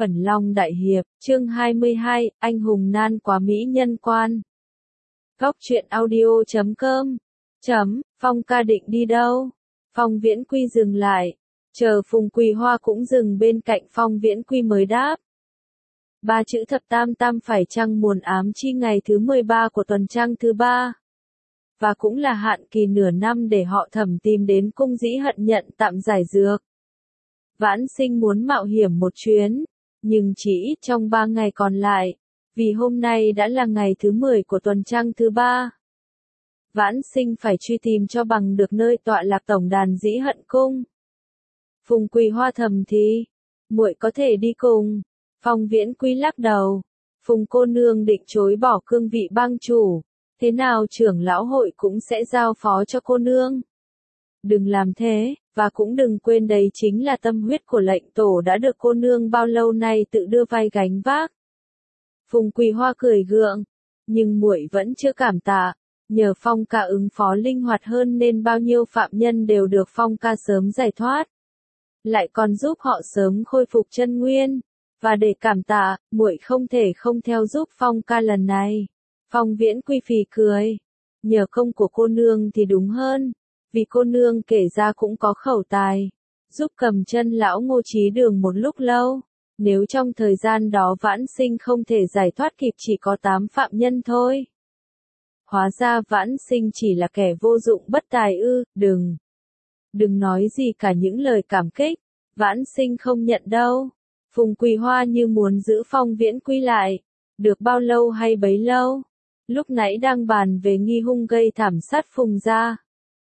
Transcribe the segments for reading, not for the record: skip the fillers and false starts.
Ẩn Long Đại Hiệp, chương 22, anh hùng nan quá mỹ nhân quan. Góc truyện audio.com. Phong ca định đi đâu? Phong Viễn Quy dừng lại. Chờ Phùng Quỳ Hoa cũng dừng bên cạnh Phong Viễn Quy mới đáp. Ba chữ thập tam tam phải chăng muồn ám chi ngày thứ 13 của tuần trăng thứ 3. Và cũng là hạn kỳ nửa năm để họ thẩm tìm đến cung dĩ hận nhận tạm giải dược. Vãn Sinh muốn mạo hiểm một chuyến, nhưng chỉ ít trong 3 ngày còn lại, vì hôm nay đã là ngày thứ 10 của tuần trăng thứ 3. Vãn Sinh phải truy tìm cho bằng được nơi tọa lạc tổng đàn dĩ hận cung. Phùng Quỳ Hoa thầm thì, muội có thể đi cùng. Phong Viễn Quy lắc đầu, Phùng cô nương định chối bỏ cương vị bang chủ, thế nào trưởng lão hội cũng sẽ giao phó cho cô nương. Đừng làm thế, và cũng đừng quên đấy chính là tâm huyết của lệnh tổ đã được cô nương bao lâu nay tự đưa vai gánh vác. Phùng Quỳ Hoa cười gượng, nhưng muội vẫn chưa cảm tạ, nhờ Phong ca ứng phó linh hoạt hơn nên bao nhiêu phạm nhân đều được Phong ca sớm giải thoát. Lại còn giúp họ sớm khôi phục chân nguyên, và để cảm tạ, muội không thể không theo giúp Phong ca lần này. Phong Viễn Quy phì cười, nhờ công của cô nương thì đúng hơn. Vì cô nương kể ra cũng có khẩu tài, giúp cầm chân lão Ngô Chí Đường một lúc lâu. Nếu trong thời gian đó Vãn Sinh không thể giải thoát kịp chỉ có 8 phạm nhân thôi. Hóa ra Vãn Sinh chỉ là kẻ vô dụng bất tài ư, đừng nói gì cả những lời cảm kích, Vãn Sinh không nhận đâu. Phùng Quỳ Hoa như muốn giữ Phong Viễn Quy lại, được bao lâu hay bấy lâu. Lúc nãy đang bàn về nghi hung gây thảm sát Phùng gia.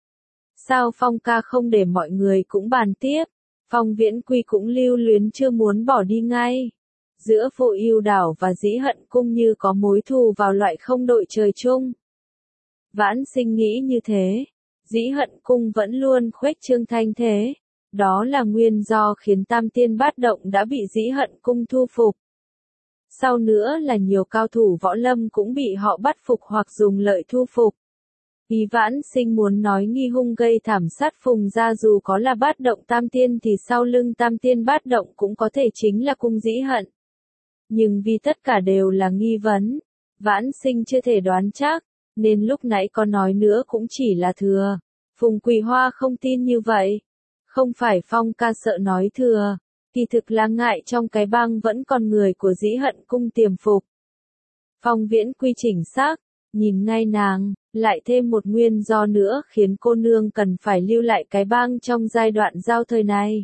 Sao Phong ca không để mọi người cũng bàn tiếp? Phong Viễn Quy cũng lưu luyến chưa muốn bỏ đi ngay. Giữa Vô Ưu đảo và Dĩ Hận cung như có mối thù vào loại không đội trời chung. Vãn Sinh nghĩ như thế, Dĩ Hận cung vẫn luôn khuếch trương thanh thế. Đó là nguyên do khiến Tam Tiên Bát Động đã bị Dĩ Hận cung thu phục. Sau nữa là nhiều cao thủ võ lâm cũng bị họ bắt phục hoặc dùng lợi thu phục. Ý Vãn Sinh muốn nói nghi hung gây thảm sát Phùng gia dù có là Bát Động Tam Tiên thì sau lưng Tam Tiên Bát Động cũng có thể chính là cung Dĩ Hận. Nhưng vì tất cả đều là nghi vấn, Vãn Sinh chưa thể đoán chắc, nên lúc nãy có nói nữa cũng chỉ là thừa. Phùng Quỳ Hoa không tin như vậy. Không phải Phong ca sợ nói thừa, kỳ thực là ngại trong cái bang vẫn còn người của Dĩ Hận cung tiềm phục. Phong Viễn Quy chỉnh xác, nhìn ngay nàng, lại thêm một nguyên do nữa khiến cô nương cần phải lưu lại cái bang trong giai đoạn giao thời này.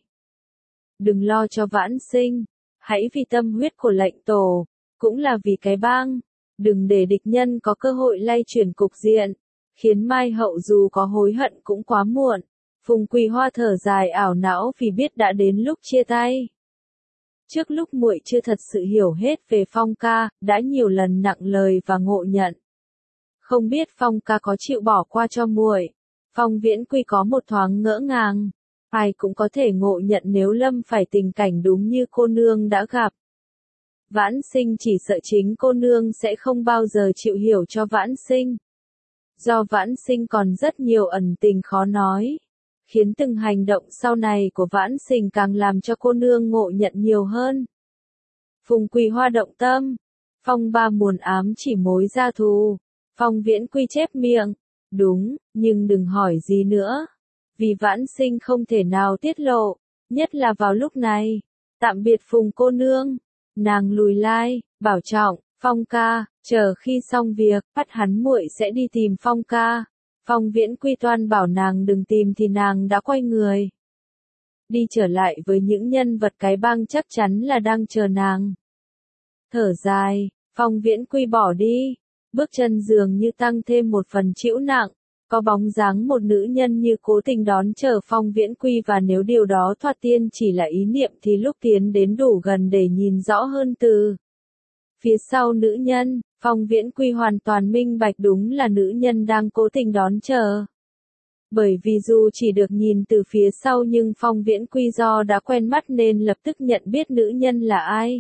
Đừng lo cho Vãn Sinh, hãy vì tâm huyết của lệnh tổ, cũng là vì cái bang, đừng để địch nhân có cơ hội lay chuyển cục diện, khiến mai hậu dù có hối hận cũng quá muộn. Phùng Quỳ Hoa thở dài ảo não vì biết đã đến lúc chia tay. Trước lúc muội chưa thật sự hiểu hết về Phong ca, đã nhiều lần nặng lời và ngộ nhận. Không biết Phong ca có chịu bỏ qua cho muội. Phong Viễn Quy có một thoáng ngỡ ngàng. Ai cũng có thể ngộ nhận nếu lâm phải tình cảnh đúng như cô nương đã gặp. Vãn Sinh chỉ sợ chính cô nương sẽ không bao giờ chịu hiểu cho Vãn Sinh. Do Vãn Sinh còn rất nhiều ẩn tình khó nói, khiến từng hành động sau này của Vãn Sinh càng làm cho cô nương ngộ nhận nhiều hơn. Phùng Quỳ Hoa động tâm, Phong ba muồn ám chỉ mối gia thù. Phong Viễn Quy chép miệng, đúng, nhưng đừng hỏi gì nữa. Vì Vãn Sinh không thể nào tiết lộ, nhất là vào lúc này. Tạm biệt Phùng cô nương, nàng lùi lai, bảo trọng, Phong ca, chờ khi xong việc, bắt hắn muội sẽ đi tìm Phong ca. Phong Viễn Quy toan bảo nàng đừng tìm thì nàng đã quay người. Đi trở lại với những nhân vật cái bang chắc chắn là đang chờ nàng. Thở dài, Phong Viễn Quy bỏ đi, bước chân dường như tăng thêm một phần chịu nặng, có bóng dáng một nữ nhân như cố tình đón chờ Phong Viễn Quy và nếu điều đó thoạt tiên chỉ là ý niệm thì lúc tiến đến đủ gần để nhìn rõ hơn từ phía sau nữ nhân. Phong Viễn Quy hoàn toàn minh bạch đúng là nữ nhân đang cố tình đón chờ. Bởi vì dù chỉ được nhìn từ phía sau nhưng Phong Viễn Quy do đã quen mắt nên lập tức nhận biết nữ nhân là ai.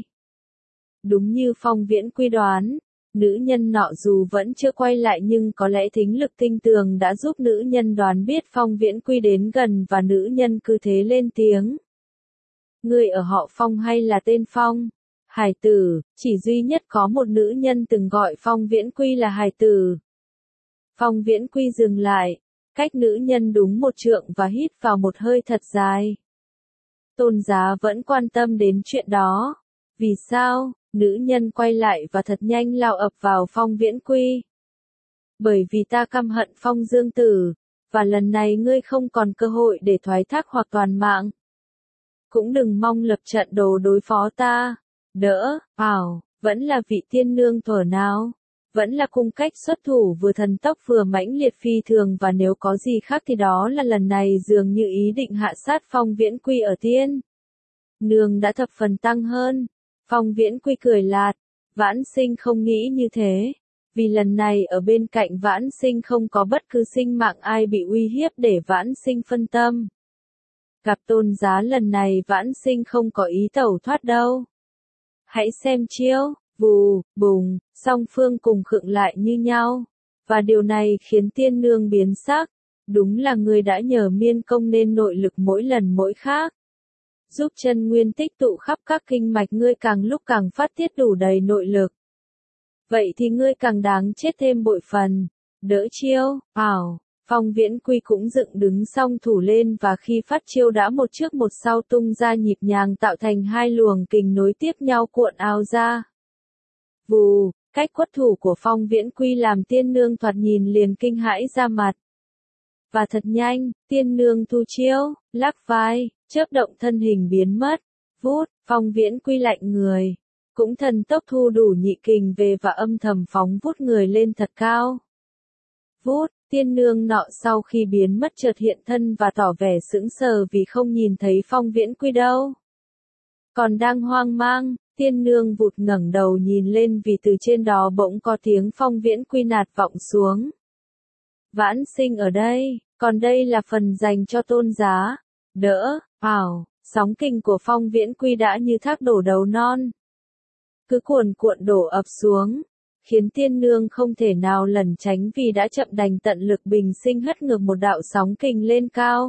Đúng như Phong Viễn Quy đoán, nữ nhân nọ dù vẫn chưa quay lại nhưng có lẽ thính lực tinh tường đã giúp nữ nhân đoán biết Phong Viễn Quy đến gần và nữ nhân cứ thế lên tiếng. Người ở họ Phong hay là tên Phong? Hải tử, chỉ duy nhất có một nữ nhân từng gọi Phong Viễn Quy là hải tử. Phong Viễn Quy dừng lại, cách nữ nhân đúng một trượng và hít vào một hơi thật dài. Tôn Giá vẫn quan tâm đến chuyện đó. Vì sao? Nữ nhân quay lại và thật nhanh lao ập vào Phong Viễn Quy. Bởi vì ta căm hận Phong Dương Tử, và lần này ngươi không còn cơ hội để thoái thác hoặc toàn mạng. Cũng đừng mong lập trận đồ đối phó ta. Đỡ, vẫn là vị tiên nương thuở nào. Vẫn là cung cách xuất thủ vừa thần tốc vừa mãnh liệt phi thường, và nếu có gì khác thì đó là lần này dường như ý định hạ sát Phong Viễn Quy ở tiên nương đã thập phần tăng hơn. Phong Viễn Quy cười lạt, Vãn Sinh không nghĩ như thế. Vì lần này ở bên cạnh Vãn Sinh không có bất cứ sinh mạng ai bị uy hiếp để Vãn Sinh phân tâm. Gặp Tôn Giá lần này Vãn Sinh không có ý tẩu thoát đâu. Hãy xem chiêu, vù, bùng, song phương cùng khựng lại như nhau. Và điều này khiến tiên nương biến sắc. Đúng là người đã nhờ miên công nên nội lực mỗi lần mỗi khác. Giúp chân nguyên tích tụ khắp các kinh mạch, ngươi càng lúc càng phát tiết đủ đầy nội lực. Vậy thì ngươi càng đáng chết thêm bội phần. Đỡ chiêu, Phong Viễn Quy cũng dựng đứng song thủ lên, và khi phát chiêu đã một trước một sau tung ra nhịp nhàng tạo thành hai luồng kình nối tiếp nhau cuộn ào ra. Vù, cách quất thủ của Phong Viễn Quy làm tiên nương thoạt nhìn liền kinh hãi ra mặt. Và thật nhanh, tiên nương thu chiêu, lắc vai, chớp động thân hình biến mất. Vút, Phong Viễn Quy lạnh người. Cũng thần tốc thu đủ nhị kình về và âm thầm phóng vút người lên thật cao. Vút, tiên nương nọ sau khi biến mất chợt hiện thân và tỏ vẻ sững sờ vì không nhìn thấy Phong Viễn Quy đâu. Còn đang hoang mang, tiên nương vụt ngẩng đầu nhìn lên vì từ trên đó bỗng có tiếng Phong Viễn Quy nạt vọng xuống. Vãn Sinh ở đây, còn đây là phần dành cho Tôn Giá. Đỡ, sóng kình của Phong Viễn Quy đã như thác đổ đầu non. Cứ cuồn cuộn đổ ập xuống, khiến tiên nương không thể nào lẩn tránh vì đã chậm, đành tận lực bình sinh hất ngược một đạo sóng kình lên cao.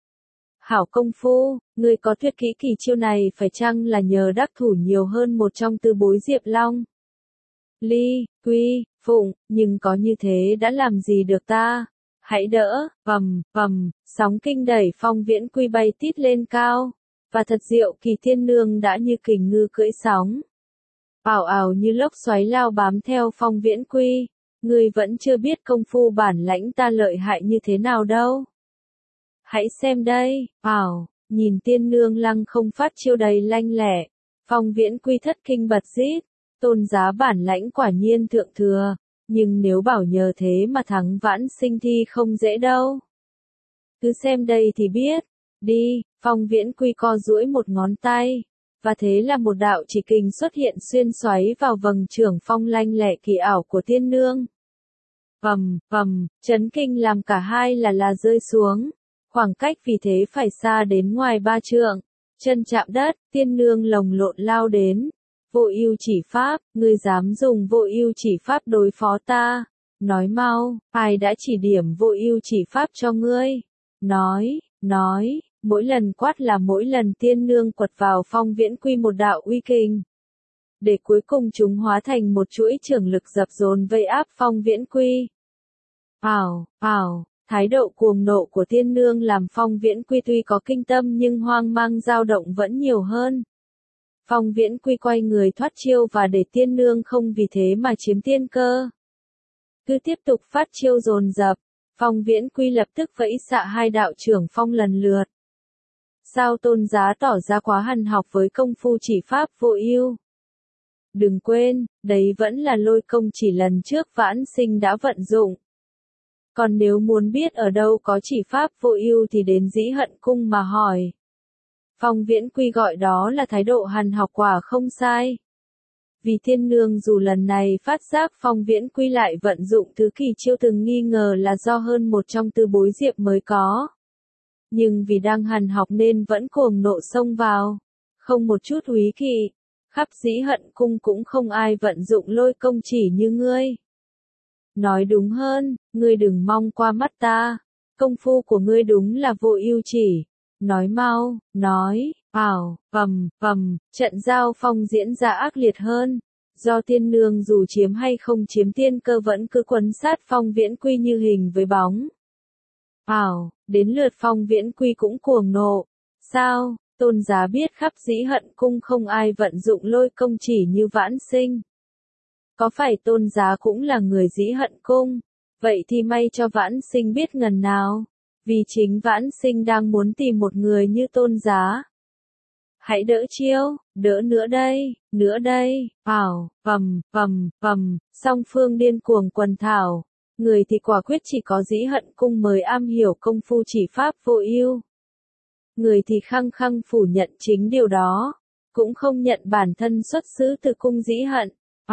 Hảo công phu, người có tuyệt kỹ kỳ chiêu này phải chăng là nhờ đắc thủ nhiều hơn một trong tư bối Diệp Long, Ly, Quy, Phụng, nhưng có như thế đã làm gì được ta? Hãy đỡ, sóng kinh đẩy Phong Viễn Quy bay tít lên cao, và thật diệu kỳ tiên nương đã như kình ngư cưỡi sóng. Ào như lốc xoáy lao bám theo Phong Viễn Quy, ngươi vẫn chưa biết công phu bản lãnh ta lợi hại như thế nào đâu. Hãy xem đây, nhìn tiên nương lăng không phát chiêu đầy lanh lẹ, Phong Viễn Quy thất kinh bật rít, Tôn Giá bản lãnh quả nhiên thượng thừa, nhưng nếu bảo nhờ thế mà thắng Vãn Sinh thì không dễ đâu. Cứ xem đây thì biết, đi, Phong Viễn Quy co duỗi một ngón tay. Và thế là một đạo chỉ kình xuất hiện xuyên xoáy vào vầng trưởng phong lanh lẹ kỳ ảo của tiên nương. Chấn kinh làm cả hai là rơi xuống. Khoảng cách vì thế phải xa đến ngoài 3 trượng. Chân chạm đất, tiên nương lồng lộn lao đến. Vô ưu chỉ pháp, ngươi dám dùng vô ưu chỉ pháp đối phó ta. Nói mau, ai đã chỉ điểm vô ưu chỉ pháp cho ngươi? Nói. Mỗi lần quát là mỗi lần tiên nương quật vào Phong Viễn Quy một đạo uy kình. Để cuối cùng chúng hóa thành một chuỗi chưởng lực dập dồn vây áp Phong Viễn Quy. Thái độ cuồng nộ của tiên nương làm Phong Viễn Quy tuy có kinh tâm nhưng hoang mang dao động vẫn nhiều hơn. Phong Viễn Quy quay người thoát chiêu và để tiên nương không vì thế mà chiếm tiên cơ. Cứ tiếp tục phát chiêu dồn dập, Phong Viễn Quy lập tức vẫy xạ hai đạo chưởng phong lần lượt. Sao Tôn Giá tỏ ra quá hằn học với công phu chỉ pháp vô ưu? Đừng quên, đấy vẫn là lôi công chỉ lần trước Vãn Sinh đã vận dụng. Còn nếu muốn biết ở đâu có chỉ pháp vô ưu thì đến Dĩ Hận Cung mà hỏi. Phong Viễn Quy gọi đó là thái độ hằn học quả không sai. Vì tiên nương dù lần này phát giác Phong Viễn Quy lại vận dụng thứ kỳ chiêu từng nghi ngờ là do hơn một trong tư bối Diệp mới có. Nhưng vì đang hằn học nên vẫn cuồng nộ xông vào. Không một chút úy kỵ. Khắp Dĩ Hận Cung cũng không ai vận dụng lôi công chỉ như ngươi. Nói đúng hơn, ngươi đừng mong qua mắt ta. Công phu của ngươi đúng là vô ưu chỉ. Nói mau, nói, Trận giao phong diễn ra ác liệt hơn. Do tiên nương dù chiếm hay không chiếm tiên cơ vẫn cứ quấn sát Phong Viễn Quy như hình với bóng. Đến lượt Phong Viễn Quy cũng cuồng nộ. Sao, Tôn Giá biết khắp Dĩ Hận Cung không ai vận dụng lôi công chỉ như Vãn Sinh. Có phải Tôn Giá cũng là người Dĩ Hận Cung? Vậy thì may cho Vãn Sinh biết ngần nào. Vì chính Vãn Sinh đang muốn tìm một người như Tôn Giá. Hãy đỡ chiêu, đỡ nữa đây, song phương điên cuồng quần thảo. Người thì quả quyết chỉ có Dĩ Hận Cung mới am hiểu công phu chỉ pháp vô ưu. Người thì khăng khăng phủ nhận chính điều đó, cũng không nhận bản thân xuất xứ từ cung Dĩ Hận.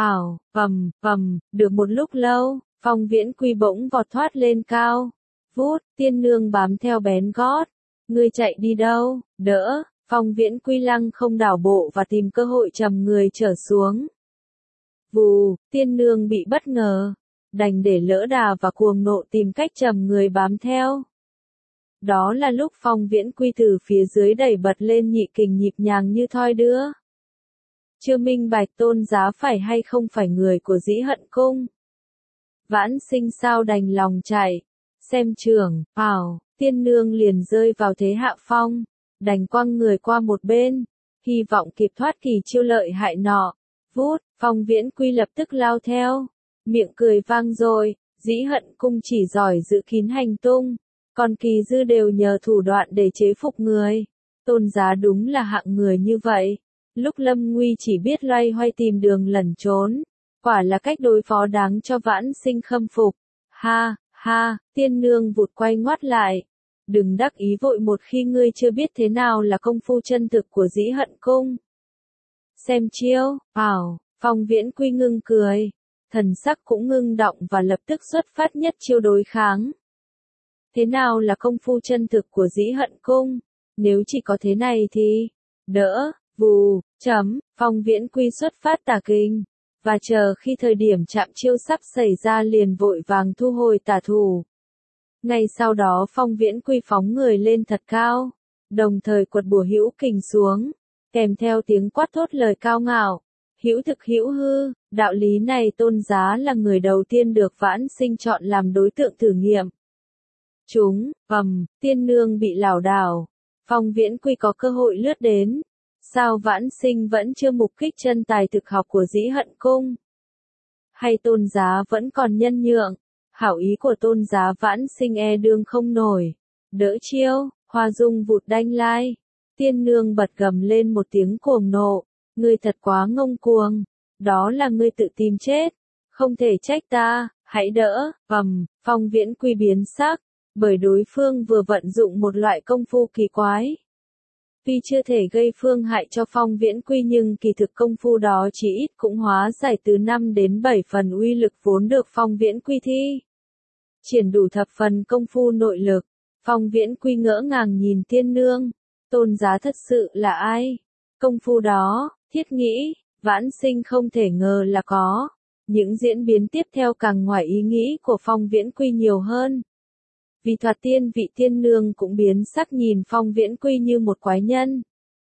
Được một lúc lâu, Phong Viễn Quy bỗng vọt thoát lên cao. Vút, tiên nương bám theo bén gót. Ngươi chạy đi đâu, đỡ. Phong Viễn Quy lăng không đảo bộ và tìm cơ hội trầm người trở xuống. Vù, tiên nương bị bất ngờ, đành để lỡ đà và cuồng nộ tìm cách trầm người bám theo. Đó là lúc Phong Viễn Quy từ phía dưới đẩy bật lên nhị kình nhịp nhàng như thoi đưa. Chưa minh bạch Tôn Giá phải hay không phải người của Dĩ Hận Cung. Vãn Sinh sao đành lòng chạy, xem trường, tiên nương liền rơi vào thế hạ phong. Đành quăng người qua một bên, hy vọng kịp thoát kỳ chiêu lợi hại nọ. Vút, Phong Viễn Quy lập tức lao theo, miệng cười vang rồi, Dĩ Hận Cung chỉ giỏi giữ kín hành tung, còn kỳ dư đều nhờ thủ đoạn để chế phục người. Tôn Giá đúng là hạng người như vậy, lúc lâm nguy chỉ biết loay hoay tìm đường lẩn trốn, quả là cách đối phó đáng cho Vãn Sinh khâm phục. Ha, tiên nương vụt quay ngoắt lại. Đừng đắc ý vội một khi ngươi chưa biết thế nào là công phu chân thực của Dĩ Hận Cung. Xem chiêu, Phong Viễn Quy ngưng cười, thần sắc cũng ngưng động và lập tức xuất phát nhất chiêu đối kháng. Thế nào là công phu chân thực của Dĩ Hận Cung? Nếu chỉ có thế này thì, đỡ, vù, Phong Viễn Quy xuất phát tà kinh, và chờ khi thời điểm chạm chiêu sắp xảy ra liền vội vàng thu hồi tà thủ. Ngay sau đó Phong Viễn Quy phóng người lên thật cao, đồng thời quật bùa hữu kình xuống, kèm theo tiếng quát thốt lời cao ngạo, hữu thực hữu hư, đạo lý này Tôn Giá là người đầu tiên được Vãn Sinh chọn làm đối tượng thử nghiệm. Tiên nương bị lảo đảo, Phong Viễn Quy có cơ hội lướt đến, sao Vãn Sinh vẫn chưa mục kích chân tài thực học của Dĩ Hận Cung? Hay Tôn Giá vẫn còn nhân nhượng? Hảo ý của Tôn Giá Vãn Sinh e đương không nổi. Đỡ chiêu, Hoa Dung vụt đanh lai. Tiên nương bật gầm lên một tiếng cuồng nộ. Ngươi thật quá ngông cuồng. Đó là ngươi tự tìm chết. Không thể trách ta, hãy đỡ. Phong Viễn Quy biến sắc. Bởi đối phương vừa vận dụng một loại công phu kỳ quái. Tuy chưa thể gây phương hại cho Phong Viễn Quy nhưng kỳ thực công phu đó chỉ ít cũng hóa giải từ 5 đến 7 phần uy lực vốn được Phong Viễn Quy thi. Triển đủ thập phần công phu nội lực, Phong Viễn Quy ngỡ ngàng nhìn tiên nương, Tôn Giá thật sự là ai? Công phu đó, thiết nghĩ, Vãn Sinh không thể ngờ là có. Những diễn biến tiếp theo càng ngoài ý nghĩ của Phong Viễn Quy nhiều hơn. Vì thoạt tiên vị tiên nương cũng biến sắc nhìn Phong Viễn Quy như một quái nhân.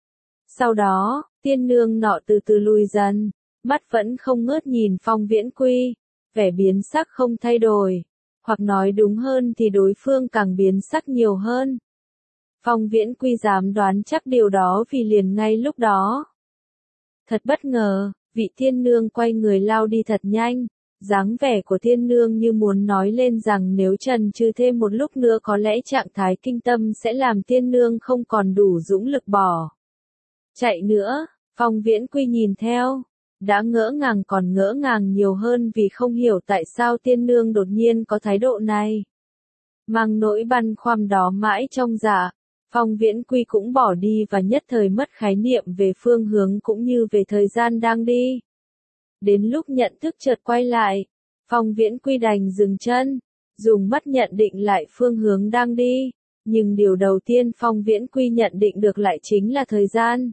Sau đó, tiên nương nọ từ từ lùi dần, mắt vẫn không ngớt nhìn Phong Viễn Quy, vẻ biến sắc không thay đổi, hoặc nói đúng hơn thì đối phương càng biến sắc nhiều hơn. Phong Viễn Quy dám đoán chắc điều đó vì liền ngay lúc đó. Thật bất ngờ, vị tiên nương quay người lao đi thật nhanh. Dáng vẻ của thiên nương như muốn nói lên rằng nếu trần trừ thêm một lúc nữa có lẽ trạng thái kinh tâm sẽ làm thiên nương không còn đủ dũng lực bỏ chạy nữa. Phong Viễn Quy nhìn theo, đã ngỡ ngàng còn ngỡ ngàng nhiều hơn vì không hiểu tại sao thiên nương đột nhiên có thái độ này. Mang nỗi băn khoăn đó mãi trong dạ, Phong Viễn Quy cũng bỏ đi và nhất thời mất khái niệm về phương hướng cũng như về thời gian đang đi. Đến lúc nhận thức chợt quay lại, Phong Viễn Quy đành dừng chân, dùng mắt nhận định lại phương hướng đang đi, nhưng điều đầu tiên Phong Viễn Quy nhận định được lại chính là thời gian.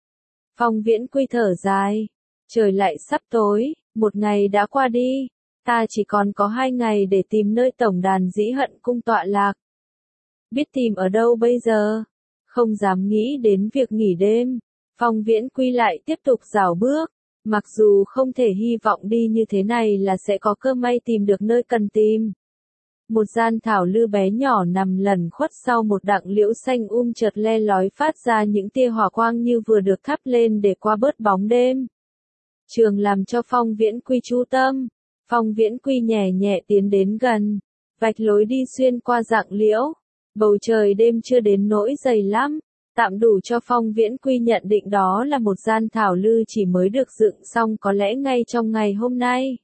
Phong Viễn Quy thở dài, trời lại sắp tối, một ngày đã qua đi, ta chỉ còn có 2 ngày để tìm nơi tổng đàn Dĩ Hận Cung tọa lạc. Biết tìm ở đâu bây giờ? Không dám nghĩ đến việc nghỉ đêm, Phong Viễn Quy lại tiếp tục rảo bước. Mặc dù không thể hy vọng đi như thế này là sẽ có cơ may tìm được nơi cần tìm. Một gian thảo lư bé nhỏ nằm lẩn khuất sau một đặng liễu xanh chợt le lói phát ra những tia hỏa quang như vừa được thắp lên để qua bớt bóng đêm. Trường làm cho Phong Viễn Quy chú tâm. Phong Viễn Quy nhẹ nhẹ tiến đến gần, vạch lối đi xuyên qua rặng liễu. Bầu trời đêm chưa đến nỗi dày lắm, tạm đủ cho Phong Viễn Quy nhận định đó là một gian thảo lư chỉ mới được dựng xong có lẽ ngay trong ngày hôm nay.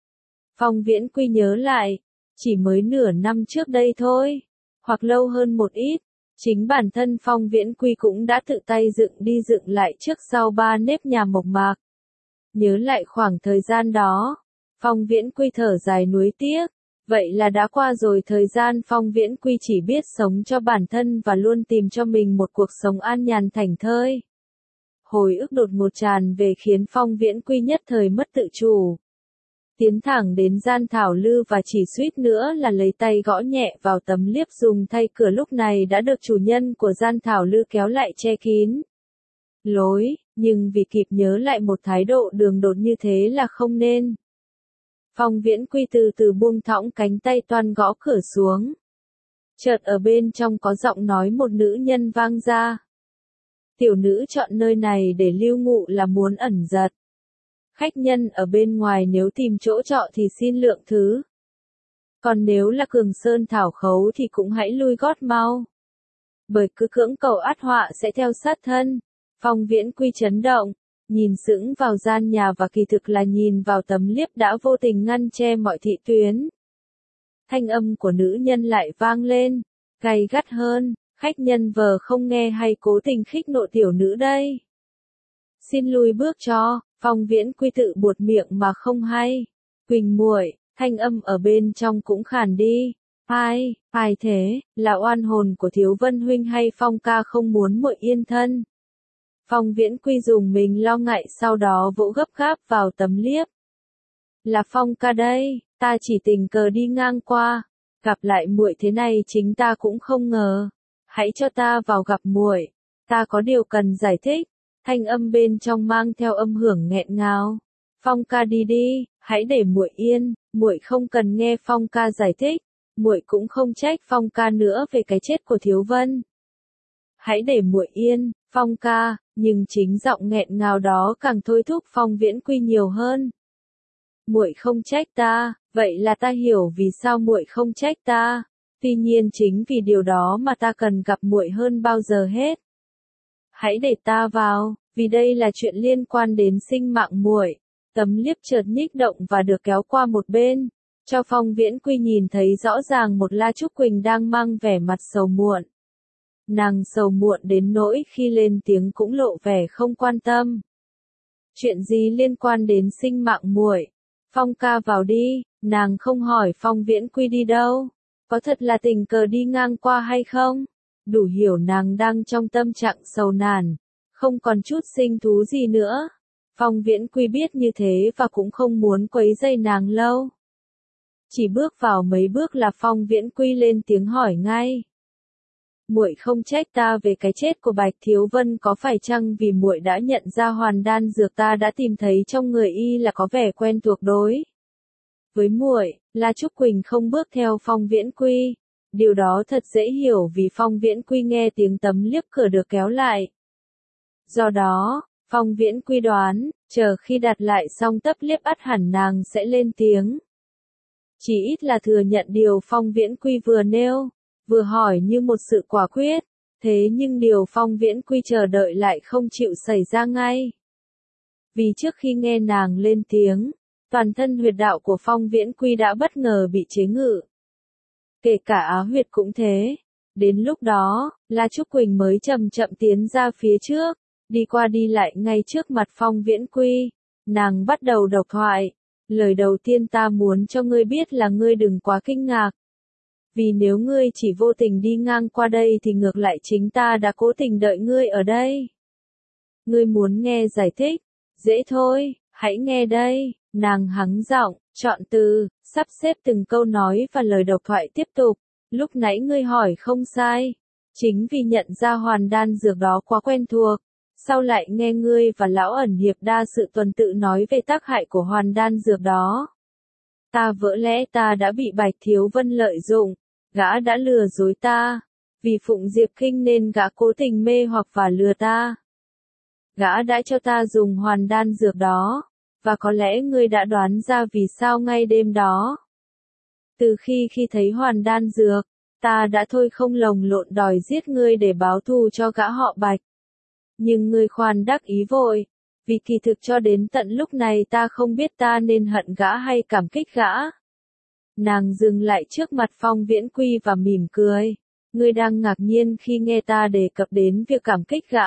Phong Viễn Quy nhớ lại, chỉ mới nửa năm trước đây thôi, hoặc lâu hơn một ít, chính bản thân Phong Viễn Quy cũng đã tự tay dựng đi dựng lại trước sau 3 nếp nhà mộc mạc. Nhớ lại khoảng thời gian đó, Phong Viễn Quy thở dài nuối tiếc, vậy là đã qua rồi thời gian Phong Viễn Quy chỉ biết sống cho bản thân và luôn tìm cho mình một cuộc sống an nhàn thảnh thơi. Hồi ức đột ngột tràn về khiến Phong Viễn Quy nhất thời mất tự chủ. Tiến thẳng đến gian thảo lư và chỉ suýt nữa là lấy tay gõ nhẹ vào tấm liếp dùng thay cửa lúc này đã được chủ nhân của gian thảo lư kéo lại che kín. Lối, nhưng vì kịp nhớ lại một thái độ đường đột như thế là không nên. Phong Viễn Quy từ từ buông thõng cánh tay toan gõ cửa xuống. Chợt ở bên trong có giọng nói một nữ nhân vang ra. Tiểu nữ chọn nơi này để lưu ngụ là muốn ẩn giật. Khách nhân ở bên ngoài nếu tìm chỗ trọ thì xin lượng thứ. Còn nếu là Cường Sơn Thảo Khấu thì cũng hãy lui gót mau. Bởi cứ cưỡng cầu ắt họa sẽ theo sát thân. Phong Viễn Quy chấn động, nhìn sững vào gian nhà và kỳ thực là nhìn vào tấm liếp đã vô tình ngăn che mọi thị tuyến. Thanh âm của nữ nhân lại vang lên, gay gắt hơn, khách nhân vờ không nghe hay cố tình khích nộ tiểu nữ đây. Xin lùi bước cho, Phong Viễn Quy tự buột miệng mà không hay. Quỳnh muội, thanh âm ở bên trong cũng khàn đi. Ai thế, là oan hồn của Thiếu Vân huynh hay Phong ca không muốn muội yên thân? Phong Viễn Quy dùng mình lo ngại sau đó vỗ gấp gáp vào tấm liếp. Là Phong ca đây, ta chỉ tình cờ đi ngang qua, gặp lại muội thế này chính ta cũng không ngờ. Hãy cho ta vào gặp muội, ta có điều cần giải thích. Thanh âm bên trong mang theo âm hưởng nghẹn ngào. Phong ca đi đi, hãy để muội yên, muội không cần nghe Phong ca giải thích, muội cũng không trách Phong ca nữa về cái chết của Thiếu Vân. Hãy để muội yên, Phong ca, nhưng chính giọng nghẹn ngào đó càng thôi thúc Phong Viễn Quy nhiều hơn. Muội không trách ta, vậy là ta hiểu vì sao muội không trách ta. Tuy nhiên chính vì điều đó mà ta cần gặp muội hơn bao giờ hết. Hãy để ta vào, vì đây là chuyện liên quan đến sinh mạng muội. Tấm liếp chợt nhích động và được kéo qua một bên, cho Phong Viễn Quy nhìn thấy rõ ràng một La Trúc Quỳnh đang mang vẻ mặt sầu muộn. Nàng sầu muộn đến nỗi khi lên tiếng cũng lộ vẻ không quan tâm. Chuyện gì liên quan đến sinh mạng muội? Phong ca vào đi, nàng không hỏi Phong Viễn Quy đi đâu. Có thật là tình cờ đi ngang qua hay không? Đủ hiểu nàng đang trong tâm trạng sầu nản, không còn chút sinh thú gì nữa. Phong Viễn Quy biết như thế và cũng không muốn quấy rầy nàng lâu. Chỉ bước vào mấy bước là Phong Viễn Quy lên tiếng hỏi ngay. Muội không trách ta về cái chết của Bạch Thiếu Vân có phải chăng vì muội đã nhận ra hoàn đan dược ta đã tìm thấy trong người y là có vẻ quen thuộc đối với muội? La Trúc Quỳnh không bước theo Phong Viễn Quy. Điều đó thật dễ hiểu vì Phong Viễn Quy nghe tiếng tấm liếp cửa được kéo lại. Do đó, Phong Viễn Quy đoán, chờ khi đặt lại xong tấm liếp ắt hẳn nàng sẽ lên tiếng. Chỉ ít là thừa nhận điều Phong Viễn Quy vừa nêu, vừa hỏi như một sự quả quyết, thế nhưng điều Phong Viễn Quy chờ đợi lại không chịu xảy ra ngay. Vì trước khi nghe nàng lên tiếng, toàn thân huyệt đạo của Phong Viễn Quy đã bất ngờ bị chế ngự. Kể cả á huyệt cũng thế. Đến lúc đó, La Trúc Quỳnh mới chậm chậm tiến ra phía trước, đi qua đi lại ngay trước mặt Phong Viễn Quy. Nàng bắt đầu độc thoại. Lời đầu tiên ta muốn cho ngươi biết là ngươi đừng quá kinh ngạc. Vì nếu ngươi chỉ vô tình đi ngang qua đây thì ngược lại chính ta đã cố tình đợi ngươi ở đây. Ngươi muốn nghe giải thích? Dễ thôi, hãy nghe đây. Nàng hắng giọng, chọn từ, sắp xếp từng câu nói và lời độc thoại tiếp tục. Lúc nãy ngươi hỏi không sai. Chính vì nhận ra hoàn đan dược đó quá quen thuộc, sau lại nghe ngươi và lão ẩn hiệp đa sự tuần tự nói về tác hại của hoàn đan dược đó. Ta vỡ lẽ ta đã bị Bạch Thiếu Vân lợi dụng, gã đã lừa dối ta, vì Phụng Diệp Kinh nên gã cố tình mê hoặc và lừa ta. Gã đã cho ta dùng hoàn đan dược đó, và có lẽ ngươi đã đoán ra vì sao ngay đêm đó. Từ khi thấy hoàn đan dược, ta đã thôi không lồng lộn đòi giết ngươi để báo thù cho gã họ Bạch. Nhưng ngươi khoan đắc ý vội, vì kỳ thực cho đến tận lúc này ta không biết ta nên hận gã hay cảm kích gã. Nàng dừng lại trước mặt Phong Viễn Quy và mỉm cười. Ngươi đang ngạc nhiên khi nghe ta đề cập đến việc cảm kích gã.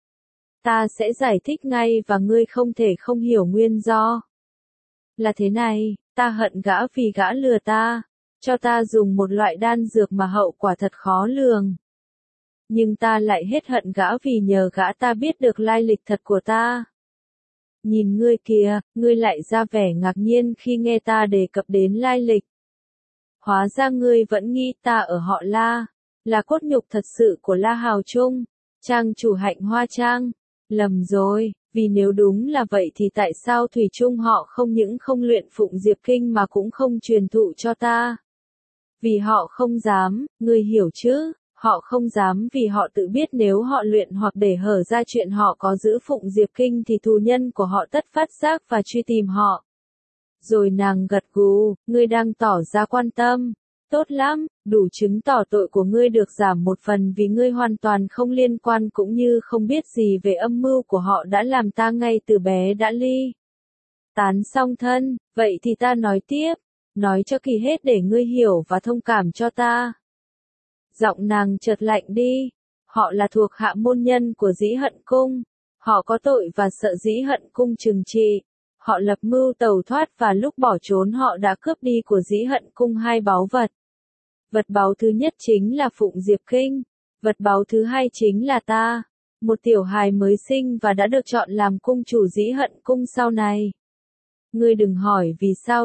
Ta sẽ giải thích ngay và ngươi không thể không hiểu nguyên do. Là thế này, ta hận gã vì gã lừa ta, cho ta dùng một loại đan dược mà hậu quả thật khó lường. Nhưng ta lại hết hận gã vì nhờ gã ta biết được lai lịch thật của ta. Nhìn ngươi kìa, ngươi lại ra vẻ ngạc nhiên khi nghe ta đề cập đến lai lịch. Hóa ra ngươi vẫn nghĩ ta ở họ La, là cốt nhục thật sự của La Hào Trung, trang chủ Hạnh Hoa Trang. Lầm rồi, vì nếu đúng là vậy thì tại sao Thủy Trung họ không những không luyện Phụng Diệp Kinh mà cũng không truyền thụ cho ta? Vì họ không dám, ngươi hiểu chứ? Họ không dám vì họ tự biết nếu họ luyện hoặc để hở ra chuyện họ có giữ Phụng Diệp Kinh thì thù nhân của họ tất phát giác và truy tìm họ. Rồi nàng gật gù, ngươi đang tỏ ra quan tâm. Tốt lắm, đủ chứng tỏ tội của ngươi được giảm một phần vì ngươi hoàn toàn không liên quan cũng như không biết gì về âm mưu của họ đã làm ta ngay từ bé đã ly tán song thân, vậy thì ta nói tiếp, nói cho kỳ hết để ngươi hiểu và thông cảm cho ta. Giọng nàng chợt lạnh đi, họ là thuộc hạ môn nhân của Dĩ Hận Cung, họ có tội và sợ Dĩ Hận Cung trừng trị. Họ lập mưu tẩu thoát và lúc bỏ trốn họ đã cướp đi của Dĩ Hận Cung 2 báu vật. Vật báu thứ nhất chính là Phụng Diệp Kinh, vật báu thứ hai chính là ta, một tiểu hài mới sinh và đã được chọn làm cung chủ Dĩ Hận Cung sau này. Ngươi đừng hỏi vì sao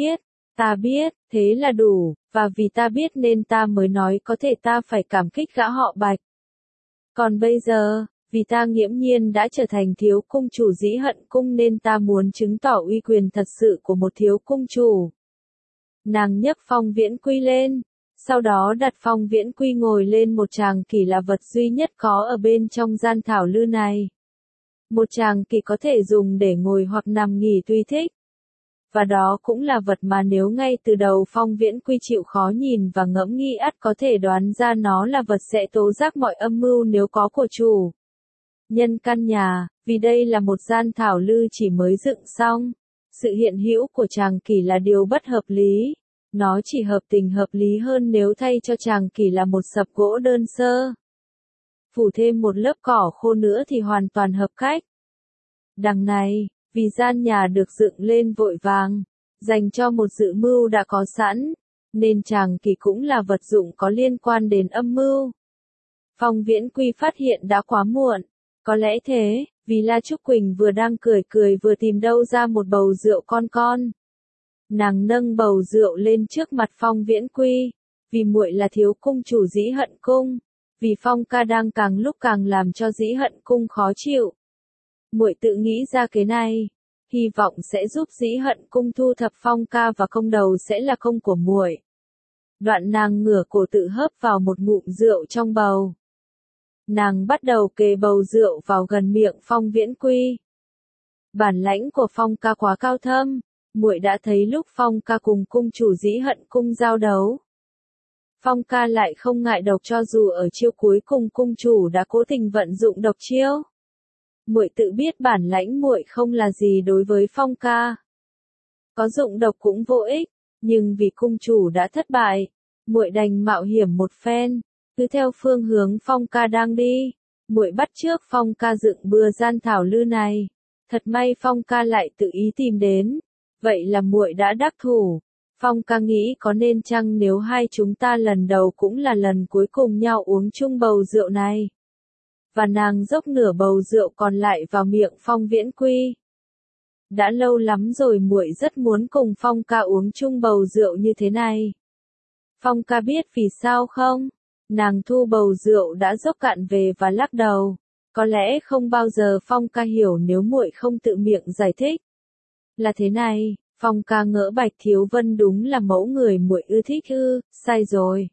ta biết, thế là đủ, và vì ta biết nên ta mới nói có thể ta phải cảm kích gã họ Bạch. Còn bây giờ, vì ta nghiễm nhiên đã trở thành thiếu cung chủ Dĩ Hận Cung nên ta muốn chứng tỏ uy quyền thật sự của một thiếu cung chủ. Nàng nhấc Phong Viễn Quy lên, sau đó đặt Phong Viễn Quy ngồi lên một tràng kỷ là vật duy nhất có ở bên trong gian thảo lư này. Một tràng kỷ có thể dùng để ngồi hoặc nằm nghỉ tùy thích. Và đó cũng là vật mà nếu ngay từ đầu Phong Viễn Quy chịu khó nhìn và ngẫm nghĩ ắt có thể đoán ra nó là vật sẽ tố giác mọi âm mưu nếu có của chủ nhân căn nhà, vì đây là một gian thảo lư chỉ mới dựng xong. Sự hiện hữu của tràng kỷ là điều bất hợp lý. Nó chỉ hợp tình hợp lý hơn nếu thay cho tràng kỷ là một sập gỗ đơn sơ. Phủ thêm một lớp cỏ khô nữa thì hoàn toàn hợp cách. Đằng này, vì gian nhà được dựng lên vội vàng, dành cho một dự mưu đã có sẵn, nên tràng kỷ cũng là vật dụng có liên quan đến âm mưu. Phong Viễn Quy phát hiện đã quá muộn. Có lẽ thế, vì La Trúc Quỳnh vừa đang cười vừa tìm đâu ra một bầu rượu con. Nàng nâng bầu rượu lên trước mặt Phong Viễn Quy, vì muội là thiếu cung chủ Dĩ Hận Cung, vì Phong ca đang càng lúc càng làm cho Dĩ Hận Cung khó chịu. Muội tự nghĩ ra cái này, hy vọng sẽ giúp Dĩ Hận Cung thu thập Phong ca và công đầu sẽ là công của muội. Đoạn nàng ngửa cổ tự hớp vào một ngụm rượu trong bầu. Nàng bắt đầu kề bầu rượu vào gần miệng Phong Viễn Quy. Bản lãnh của Phong ca quá cao thâm, muội đã thấy lúc Phong ca cùng cung chủ Dĩ Hận Cung giao đấu. Phong ca lại không ngại độc cho dù ở chiêu cuối cùng cung chủ đã cố tình vận dụng độc chiêu. Muội tự biết bản lãnh muội không là gì đối với Phong ca. Có dụng độc cũng vô ích, nhưng vì cung chủ đã thất bại, muội đành mạo hiểm một phen. Cứ theo phương hướng Phong ca đang đi, muội bắt chước Phong ca dựng bừa gian thảo lư này. Thật may Phong ca lại tự ý tìm đến, vậy là muội đã đắc thủ. Phong ca nghĩ có nên chăng nếu hai chúng ta lần đầu cũng là lần cuối cùng nhau uống chung bầu rượu này. Và nàng dốc nửa bầu rượu còn lại vào miệng Phong Viễn Quy. Đã lâu lắm rồi muội rất muốn cùng Phong ca uống chung bầu rượu như thế này. Phong ca biết vì sao không? Nàng thu bầu rượu đã dốc cạn về và lắc đầu. Có lẽ không bao giờ Phong ca hiểu nếu muội không tự miệng giải thích. Là thế này, Phong ca ngỡ Bạch Thiếu Vân đúng là mẫu người muội ưa thích ư, sai rồi.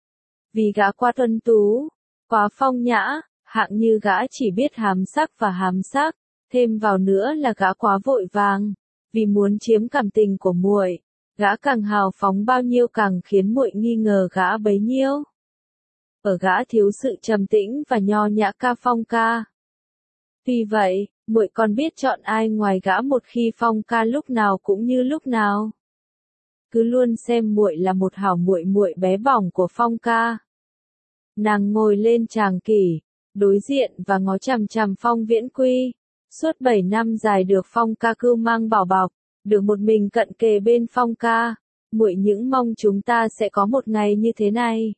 Vì gã quá tuấn tú, quá phong nhã, hạng như gã chỉ biết hám sắc và hám sắc, thêm vào nữa là gã quá vội vàng, vì muốn chiếm cảm tình của muội, gã càng hào phóng bao nhiêu càng khiến muội nghi ngờ gã bấy nhiêu. Ở gã thiếu sự trầm tĩnh và nho nhã ca Phong ca. Tuy vậy, muội còn biết chọn ai ngoài gã một khi Phong ca lúc nào cũng như lúc nào. Cứ luôn xem muội là một hảo muội muội bé bỏng của Phong ca. Nàng ngồi lên tràng kỷ, đối diện và ngó chằm chằm Phong Viễn Quy. Suốt 7 năm dài được Phong ca cưu mang bảo bọc, được một mình cận kề bên Phong ca, muội những mong chúng ta sẽ có một ngày như thế này.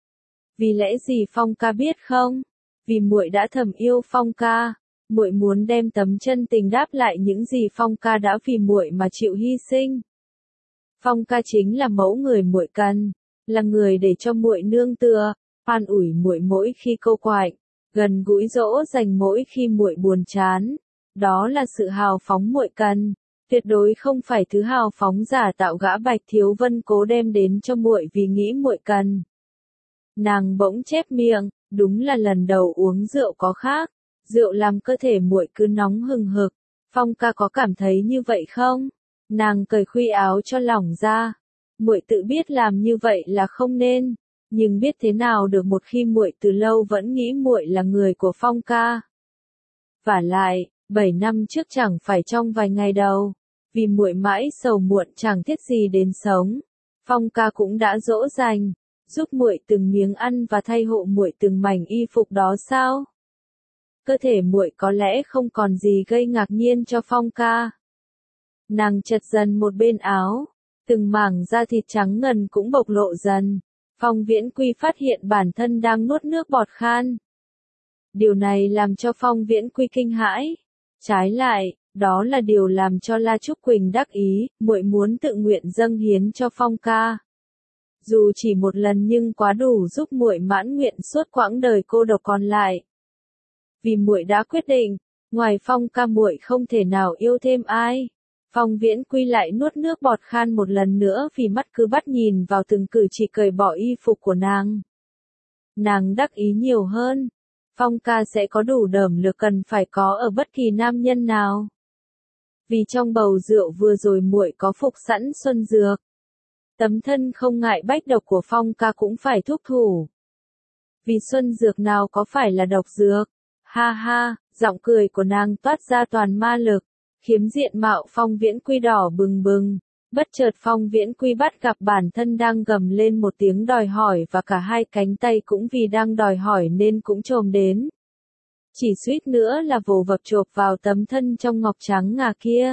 Vì lẽ gì Phong ca biết không? Vì muội đã thầm yêu Phong ca, muội muốn đem tấm chân tình đáp lại những gì Phong ca đã vì muội mà chịu hy sinh. Phong ca chính là mẫu người muội cần, là người để cho muội nương tựa, an ủi muội mỗi khi cô quạnh, gần gũi dỗ dành mỗi khi muội buồn chán. Đó là sự hào phóng muội cần, tuyệt đối không phải thứ hào phóng giả tạo gã Bạch Thiếu Vân cố đem đến cho muội vì nghĩ muội cần. Nàng bỗng chép miệng, đúng là lần đầu uống rượu có khác, rượu làm cơ thể muội cứ nóng hừng hực. Phong ca có cảm thấy như vậy không? Nàng cởi khuy áo cho lỏng ra. Muội tự biết làm như vậy là không nên, nhưng biết thế nào được một khi muội từ lâu vẫn nghĩ muội là người của Phong ca. Vả lại, 7 năm trước chẳng phải trong vài ngày đầu, vì muội mãi sầu muộn chẳng thiết gì đến sống. Phong ca cũng đã dỗ dành, giúp muội từng miếng ăn và thay hộ muội từng mảnh y phục đó sao? Cơ thể muội có lẽ không còn gì gây ngạc nhiên cho Phong ca. Nàng chật dần một bên áo, từng mảng da thịt trắng ngần cũng bộc lộ dần. Phong Viễn Quy phát hiện bản thân đang nuốt nước bọt khan. Điều này làm cho Phong Viễn Quy kinh hãi. Trái lại, đó là điều làm cho La Trúc Quỳnh đắc ý, muội muốn tự nguyện dâng hiến cho Phong ca. Dù chỉ một lần nhưng quá đủ giúp muội mãn nguyện suốt quãng đời cô độc còn lại. Vì muội đã quyết định, ngoài Phong ca muội không thể nào yêu thêm ai. Phong Viễn Quy lại nuốt nước bọt khan một lần nữa vì mắt cứ bắt nhìn vào từng cử chỉ cởi bỏ y phục của nàng. Nàng đắc ý nhiều hơn. Phong ca sẽ có đủ đởm lực cần phải có ở bất kỳ nam nhân nào. Vì trong bầu rượu vừa rồi muội có phục sẵn xuân dược. Tấm thân không ngại bách độc của Phong ca cũng phải thúc thủ. Vì xuân dược nào có phải là độc dược? Ha ha, giọng cười của nàng toát ra toàn ma lực, khiếm diện mạo Phong Viễn Quy đỏ bừng bừng. Bất chợt Phong Viễn Quy bắt gặp bản thân đang gầm lên một tiếng đòi hỏi và cả hai cánh tay cũng vì đang đòi hỏi nên cũng chồm đến. Chỉ suýt nữa là vồ vập chộp vào tấm thân trong ngọc trắng ngà kia.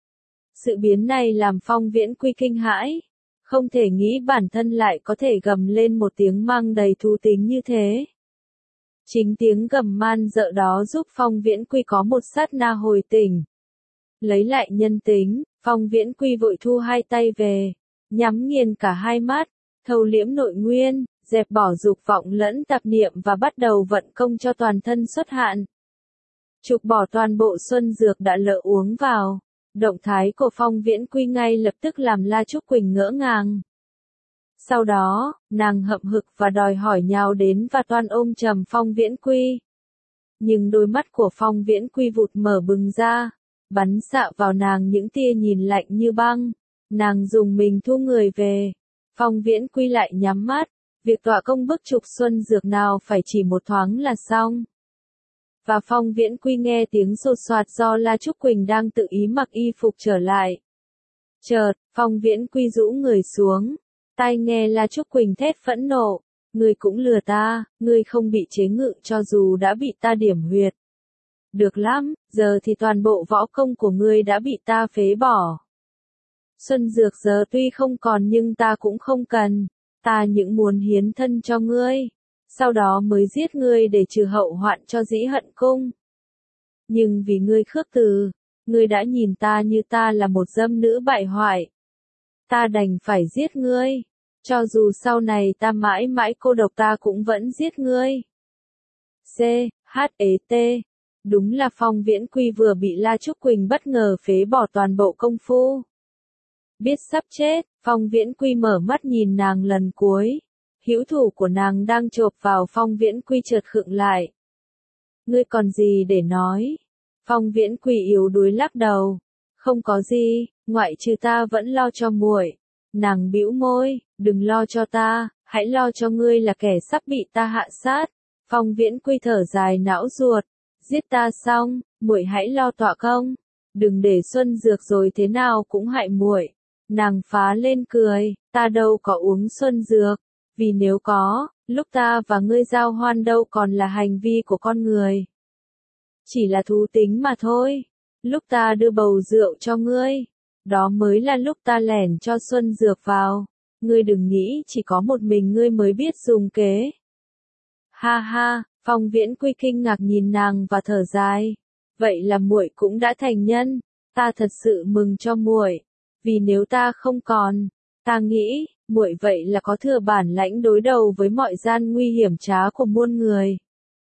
Sự biến này làm Phong Viễn Quy kinh hãi. Không thể nghĩ bản thân lại có thể gầm lên một tiếng mang đầy thú tính như thế. Chính tiếng gầm man dợ đó giúp Phong Viễn Quy có một sát na hồi tỉnh. Lấy lại nhân tính, Phong Viễn Quy vội thu hai tay về, nhắm nghiền cả hai mắt, thâu liễm nội nguyên, dẹp bỏ dục vọng lẫn tạp niệm và bắt đầu vận công cho toàn thân xuất hạn. Trục bỏ toàn bộ xuân dược đã lỡ uống vào. Động thái của Phong Viễn Quy ngay lập tức làm La Trúc Quỳnh ngỡ ngàng. Sau đó, nàng hậm hực và đòi hỏi nhào đến và toan ôm chầm Phong Viễn Quy. Nhưng đôi mắt của Phong Viễn Quy vụt mở bừng ra, bắn xạ vào nàng những tia nhìn lạnh như băng. Nàng dùng mình thu người về. Phong Viễn Quy lại nhắm mắt, việc tọa công bức trục xuân dược nào phải chỉ một thoáng là xong. Và Phong Viễn Quy nghe tiếng sột soạt do La Trúc Quỳnh đang tự ý mặc y phục trở lại. Chợt, Phong Viễn Quy rũ người xuống, tai nghe La Trúc Quỳnh thét phẫn nộ, ngươi cũng lừa ta, ngươi không bị chế ngự cho dù đã bị ta điểm huyệt. Được lắm, giờ thì toàn bộ võ công của ngươi đã bị ta phế bỏ. Xuân dược giờ tuy không còn nhưng ta cũng không cần, ta những muốn hiến thân cho ngươi. Sau đó mới giết ngươi để trừ hậu hoạn cho Dĩ Hận Cung. Nhưng vì ngươi khước từ, ngươi đã nhìn ta như ta là một dâm nữ bại hoại. Ta đành phải giết ngươi. Cho dù sau này ta mãi mãi cô độc ta cũng vẫn giết ngươi. C.H.E.T. Đúng là Phong Viễn Quy vừa bị La Trúc Quỳnh bất ngờ phế bỏ toàn bộ công phu. Biết sắp chết, Phong Viễn Quy mở mắt nhìn nàng lần cuối. Hữu thủ của nàng đang chộp vào Phong Viễn Quy chợt khựng lại. Ngươi còn gì để nói? Phong Viễn Quy yếu đuối lắc đầu. Không có gì, ngoại trừ ta vẫn lo cho muội. Nàng bĩu môi, đừng lo cho ta, hãy lo cho ngươi là kẻ sắp bị ta hạ sát. Phong Viễn Quy thở dài não ruột, giết ta xong, muội hãy lo tọa công, đừng để Xuân Dược rồi thế nào cũng hại muội. Nàng phá lên cười, ta đâu có uống Xuân Dược, vì nếu có, lúc ta và ngươi giao hoan đâu còn là hành vi của con người. Chỉ là thú tính mà thôi, lúc ta đưa bầu rượu cho ngươi, đó mới là lúc ta lẻn cho Xuân Dược vào, ngươi đừng nghĩ chỉ có một mình ngươi mới biết dùng kế. Ha ha, Phong Viễn Quy kinh ngạc nhìn nàng và thở dài. Vậy là muội cũng đã thành nhân, ta thật sự mừng cho muội, vì nếu ta không còn, ta nghĩ, muội vậy là có thừa bản lãnh đối đầu với mọi gian nguy hiểm trá của muôn người.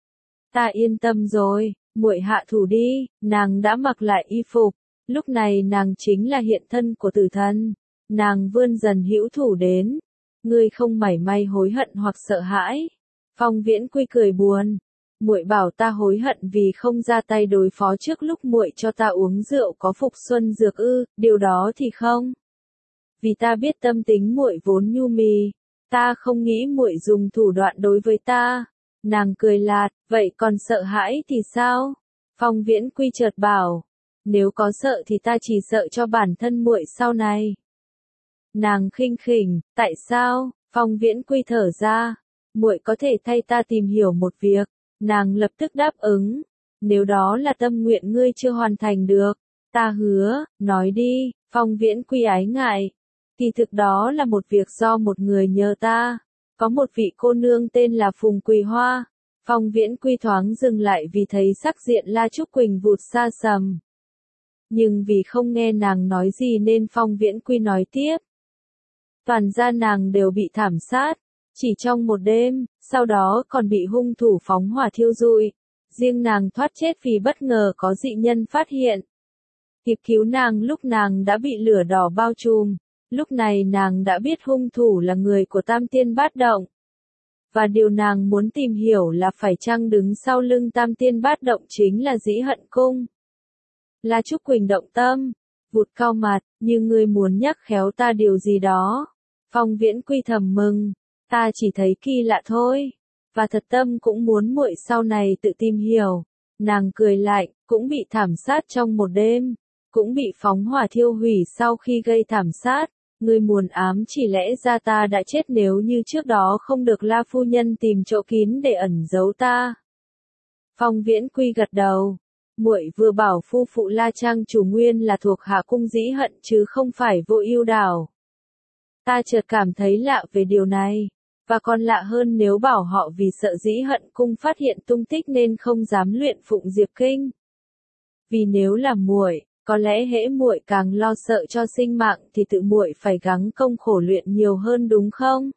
Ta yên tâm rồi, muội hạ thủ đi, nàng đã mặc lại y phục, lúc này nàng chính là hiện thân của tử thần, nàng vươn dần hữu thủ đến, ngươi không mảy may hối hận hoặc sợ hãi. Phong Viễn Quy cười buồn, muội bảo ta hối hận vì không ra tay đối phó trước lúc muội cho ta uống rượu có phục Xuân Dược ư? Điều đó thì không. Vì ta biết tâm tính muội vốn nhu mì, ta không nghĩ muội dùng thủ đoạn đối với ta. Nàng cười lạt, vậy còn sợ hãi thì sao? Phong Viễn Quy chợt bảo, nếu có sợ thì ta chỉ sợ cho bản thân muội sau này. Nàng khinh khỉnh, tại sao? Phong Viễn Quy thở ra, muội có thể thay ta tìm hiểu một việc. Nàng lập tức đáp ứng, nếu đó là tâm nguyện ngươi chưa hoàn thành được, ta hứa, nói đi. Phong Viễn Quy ái ngại, kỳ thực đó là một việc do một người nhờ ta, có một vị cô nương tên là Phùng Quỳ Hoa. Phong Viễn Quy thoáng dừng lại vì thấy sắc diện La Trúc Quỳnh vụt xa sầm. Nhưng vì không nghe nàng nói gì nên Phong Viễn Quy nói tiếp. Toàn gia nàng đều bị thảm sát, chỉ trong một đêm, sau đó còn bị hung thủ phóng hỏa thiêu rụi. Riêng nàng thoát chết vì bất ngờ có dị nhân phát hiện. Kịp cứu nàng lúc nàng đã bị lửa đỏ bao trùm. Lúc này nàng đã biết hung thủ là người của Tam Tiên Bát Động. Và điều nàng muốn tìm hiểu là phải chăng đứng sau lưng Tam Tiên Bát Động chính là Dĩ Hận Cung. La Trúc Quỳnh động tâm, vụt cau mặt, như ngươi muốn nhắc khéo ta điều gì đó. Phong Viễn Quy thầm mừng, ta chỉ thấy kỳ lạ thôi, và thật tâm cũng muốn muội sau này tự tìm hiểu. Nàng cười lại, cũng bị thảm sát trong một đêm, cũng bị phóng hỏa thiêu hủy sau khi gây thảm sát. Ngươi muốn ám chỉ lẽ ra ta đã chết nếu như trước đó không được La phu nhân tìm chỗ kín để ẩn giấu ta. Phong Viễn Quy gật đầu. Muội vừa bảo phu phụ La Trang chủ nguyên là thuộc hạ cung Dĩ Hận chứ không phải Vô Ưu Đảo. Ta chợt cảm thấy lạ về điều này, và còn lạ hơn nếu bảo họ vì sợ Dĩ Hận cung phát hiện tung tích nên không dám luyện Phụng Diệp Kinh. Vì nếu là muội, có lẽ hễ muội càng lo sợ cho sinh mạng thì tự muội phải gắng công khổ luyện nhiều hơn đúng không?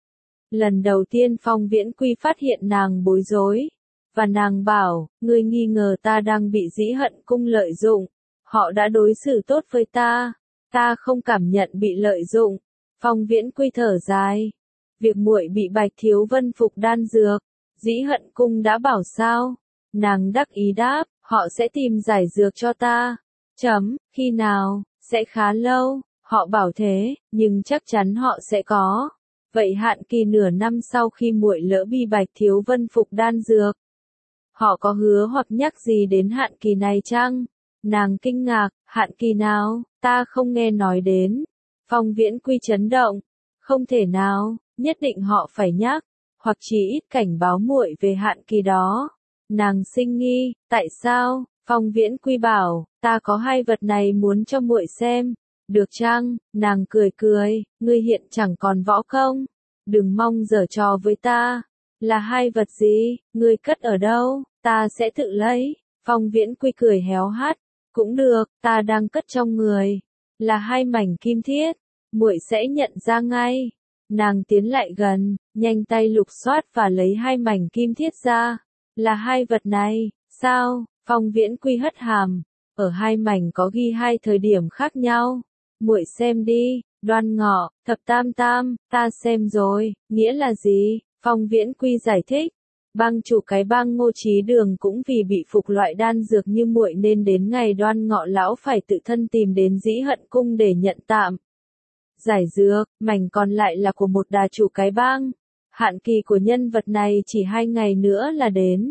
Lần đầu tiên Phong Viễn Quy phát hiện nàng bối rối, và nàng bảo, ngươi nghi ngờ ta đang bị Dĩ Hận cung lợi dụng, họ đã đối xử tốt với ta không cảm nhận bị lợi dụng. Phong Viễn Quy thở dài, việc muội bị Bạch Thiếu Vân phục đan dược, Dĩ Hận cung đã bảo sao? Nàng đắc ý đáp, họ sẽ tìm giải dược cho ta. Khi nào? Sẽ khá lâu, họ bảo thế, nhưng chắc chắn họ sẽ có. Vậy hạn kỳ nửa năm sau khi muội lỡ bị Bạch Thiếu Vân phục đan dược, họ có hứa hoặc nhắc gì đến hạn kỳ này chăng? Nàng kinh ngạc, hạn kỳ nào? Ta không nghe nói đến. Phong Viễn Quy chấn động, không thể nào, nhất định họ phải nhắc, hoặc chỉ ít cảnh báo muội về hạn kỳ đó. Nàng sinh nghi, tại sao? Phong Viễn Quy bảo, ta có hai vật này muốn cho muội xem, được chăng? Nàng cười cười, ngươi hiện chẳng còn võ công, đừng mong giở trò với ta. Là hai vật gì? Ngươi cất ở đâu? Ta sẽ tự lấy. Phong Viễn Quy cười héo hắt, cũng được, ta đang cất trong người. Là hai mảnh kim thiết, muội sẽ nhận ra ngay. Nàng tiến lại gần, nhanh tay lục soát và lấy hai mảnh kim thiết ra. Là hai vật này, sao? Phong Viễn Quy hất hàm. Ở hai mảnh có ghi hai thời điểm khác nhau. Muội xem đi, Đoan Ngọ, Thập Tam Tam, ta xem rồi, nghĩa là gì? Phong Viễn Quy giải thích. Bang chủ cái bang Ngô Chí Đường cũng vì bị phục loại đan dược như muội nên đến ngày Đoan Ngọ lão phải tự thân tìm đến Dĩ Hận cung để nhận tạm giải dược, mảnh còn lại là của một đà chủ cái bang. Hạn kỳ của nhân vật này chỉ 2 ngày nữa là đến.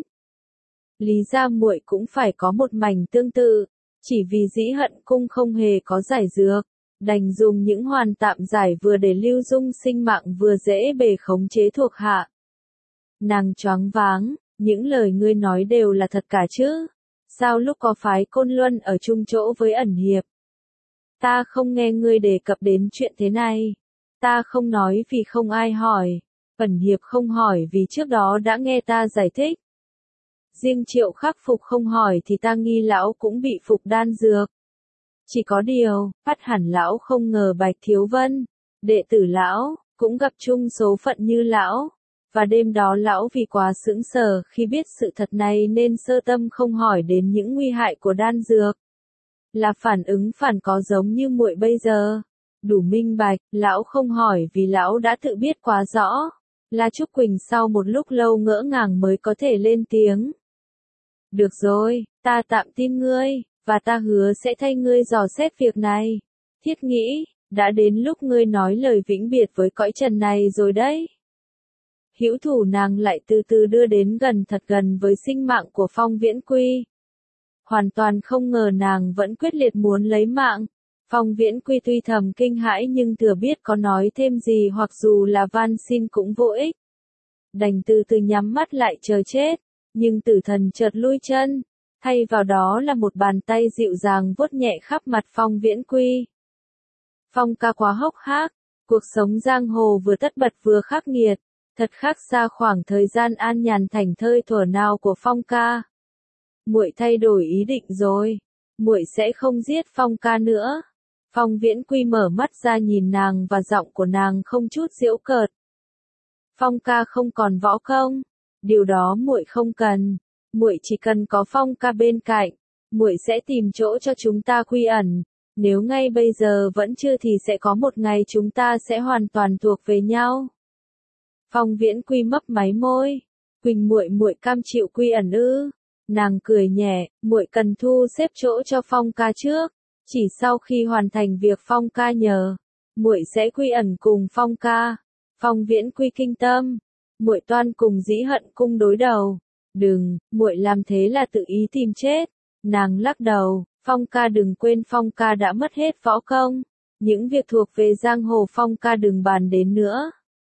Lý ra muội cũng phải có một mảnh tương tự, chỉ vì Dĩ Hận cung không hề có giải dược, đành dùng những hoàn tạm giải vừa để lưu dung sinh mạng vừa dễ bề khống chế thuộc hạ. Nàng choáng váng, những lời ngươi nói đều là thật cả chứ? Sao lúc có phái Côn Luân ở chung chỗ với ẩn hiệp? Ta không nghe ngươi đề cập đến chuyện thế này. Ta không nói vì không ai hỏi. Ẩn hiệp không hỏi vì trước đó đã nghe ta giải thích. Riêng Triệu Khắc Phục không hỏi thì ta nghi lão cũng bị phục đan dược. Chỉ có điều, bắt hẳn lão không ngờ Bạch Thiếu Vân, đệ tử lão, cũng gặp chung số phận như lão. Và đêm đó lão vì quá sững sờ khi biết sự thật này nên sơ tâm không hỏi đến những nguy hại của đan dược. Là phản ứng phản có giống như muội bây giờ. Đủ minh bạch, lão không hỏi vì lão đã tự biết quá rõ. La Trúc Quỳnh sau một lúc lâu ngỡ ngàng mới có thể lên tiếng. Được rồi, ta tạm tin ngươi, và ta hứa sẽ thay ngươi dò xét việc này. Thiết nghĩ, đã đến lúc ngươi nói lời vĩnh biệt với cõi trần này rồi đấy. Hữu thủ nàng lại từ từ đưa đến thật gần với sinh mạng của Phong Viễn Quy. Hoàn toàn không ngờ nàng vẫn quyết liệt muốn lấy mạng. Phong Viễn Quy tuy thầm kinh hãi nhưng thừa biết có nói thêm gì hoặc dù là van xin cũng vô ích. Đành từ từ nhắm mắt lại chờ chết, nhưng tử thần chợt lui chân, thay vào đó là một bàn tay dịu dàng vuốt nhẹ khắp mặt Phong Viễn Quy. Phong ca quá hốc hác, cuộc sống giang hồ vừa tất bật vừa khắc nghiệt, thật khác xa khoảng thời gian an nhàn thảnh thơi thuở nào của Phong ca. Muội thay đổi ý định rồi, muội sẽ không giết Phong ca nữa. Phong Viễn Quy mở mắt ra nhìn nàng và giọng của nàng không chút giễu cợt. Phong ca không còn võ công, điều đó muội không cần, muội chỉ cần có Phong ca bên cạnh, muội sẽ tìm chỗ cho chúng ta quy ẩn, nếu ngay bây giờ vẫn chưa thì sẽ có một ngày chúng ta sẽ hoàn toàn thuộc về nhau. Phong Viễn Quy mấp máy môi, Quỳnh muội cam chịu quy ẩn ư? Nàng cười nhẹ, muội cần thu xếp chỗ cho Phong ca trước, chỉ sau khi hoàn thành việc Phong ca nhờ, muội sẽ quy ẩn cùng Phong ca. Phong Viễn Quy kinh tâm, muội toan cùng Dĩ Hận cung đối đầu. Đừng, muội làm thế là tự ý tìm chết. Nàng lắc đầu, Phong ca đừng quên Phong ca đã mất hết võ công, những việc thuộc về giang hồ Phong ca đừng bàn đến nữa.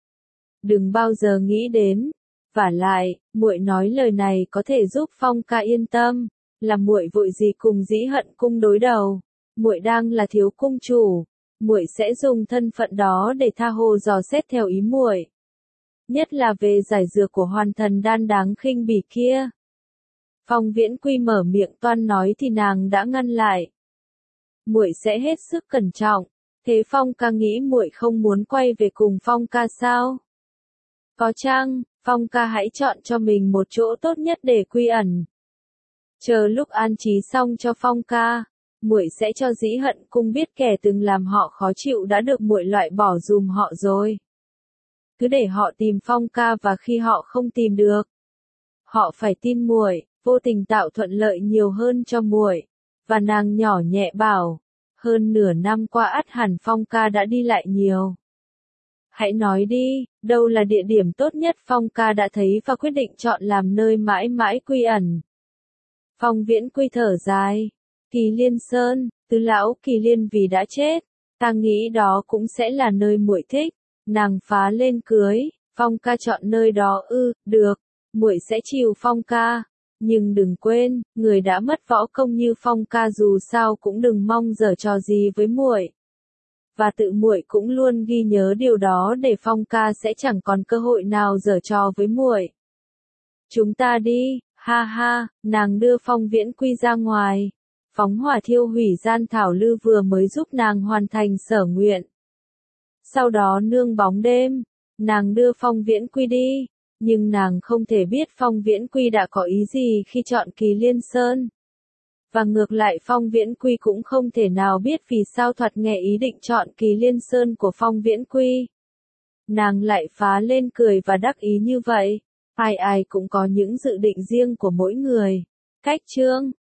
Đừng bao giờ nghĩ đến. Vả lại, muội nói lời này có thể giúp Phong ca yên tâm, là muội vội gì cùng Dĩ Hận cung đối đầu. Muội đang là thiếu cung chủ, muội sẽ dùng thân phận đó để tha hồ dò xét theo ý muội. Nhất là về giải dược của hoàn thần đan đáng khinh bỉ kia. Phong Viễn Quy mở miệng toan nói thì nàng đã ngăn lại. Muội sẽ hết sức cẩn trọng. Thế Phong ca nghĩ muội không muốn quay về cùng Phong ca sao? Có chăng, Phong ca hãy chọn cho mình một chỗ tốt nhất để quy ẩn. Chờ lúc an trí xong cho Phong ca, muội sẽ cho Dĩ Hận cung biết kẻ từng làm họ khó chịu đã được muội loại bỏ dùm họ rồi. Cứ để họ tìm Phong ca và khi họ không tìm được, họ phải tin muội, vô tình tạo thuận lợi nhiều hơn cho muội. Và nàng nhỏ nhẹ bảo, hơn nửa năm qua ắt hẳn Phong ca đã đi lại nhiều. Hãy nói đi, đâu là địa điểm tốt nhất Phong ca đã thấy và quyết định chọn làm nơi mãi mãi quy ẩn. Phong Viễn Quy thở dài, Kỳ Liên Sơn, tứ lão Kỳ Liên vì đã chết, ta nghĩ đó cũng sẽ là nơi muội thích. Nàng phá lên cưới, Phong ca chọn nơi đó ư? Được, muội sẽ chiều Phong ca, nhưng đừng quên, người đã mất võ công như Phong ca dù sao cũng đừng mong giở trò gì với muội. Và tự muội cũng luôn ghi nhớ điều đó để Phong ca sẽ chẳng còn cơ hội nào giở trò với muội. Chúng ta đi, ha ha, nàng đưa Phong Viễn Quy ra ngoài. Phóng hỏa thiêu hủy gian thảo lư vừa mới giúp nàng hoàn thành sở nguyện. Sau đó nương bóng đêm, nàng đưa Phong Viễn Quy đi, nhưng nàng không thể biết Phong Viễn Quy đã có ý gì khi chọn Kỳ Liên Sơn. Và ngược lại Phong Viễn Quy cũng không thể nào biết vì sao Thoạt Nghe ý định chọn Kỳ Liên Sơn của Phong Viễn Quy. Nàng lại phá lên cười và đắc ý như vậy. Ai ai cũng có những dự định riêng của mỗi người. Cách chương